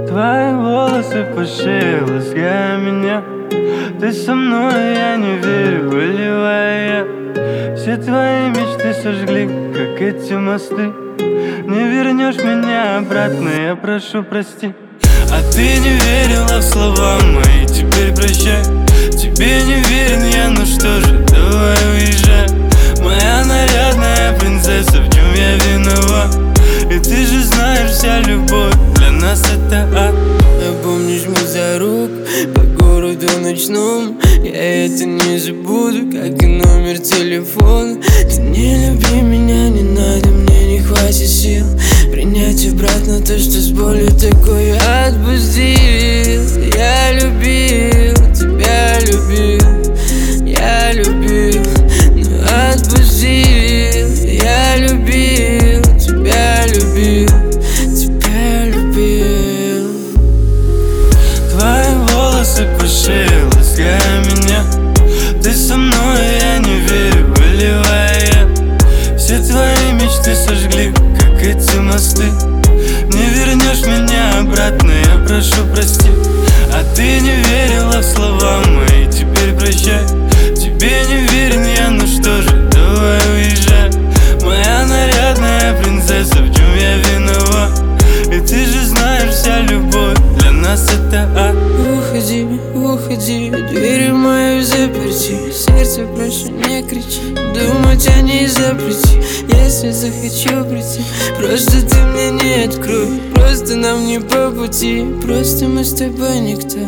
Твои волосы по шее, лаская меня. Ты со мной, я не верю, выливая я. Все твои мечты сожгли, как эти мосты. Не вернешь меня обратно, я прошу прости. А ты не верила в слова мои, теперь прощай. Тебе не верен я, ну что же, давай уезжай. Моя нарядная принцесса, в чем я виноват? И ты же знаешь, вся любовь для нас это ад. Помнишь, мы за рук по городу ночном. Я это не забуду, как и номер телефона. Ты не люби меня, не надо, мне не хватит сил принять обратно то, что с болью такое отпустил. Я любил, тебя любил, я любил, но отпустил. Я любил, тебя любил, тебя любил. Твои волосы по шее, лаская меня. Ты со мной, я не верю, выливая я. Все твои мечты сожгли, как эти мосты. Не вернешь меня обратно, я прошу прости. А ты не верила в слова мои, теперь прощай. Тебе не верен я, ну что же, давай уезжай. Моя нарядная принцесса, в чем я виноват? И ты же знаешь, вся любовь для нас это ад. Уходи, уходи, дверь мою заперти. Сердце, прошу, не кричи, думать о ней запрети. Если захочу прийти, просто ты мне не открой. Просто нам не по пути, просто мы с тобой никто.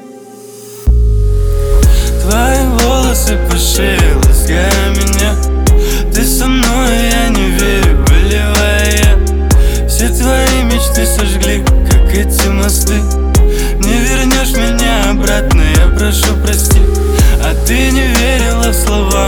Твои волосы по шее, лаская меня. Ты со мной, я не верю, выливая я. Все твои мечты сожгли, как эти мосты. Не вернешь меня обратно, я прошу прости. А ты не верила в слова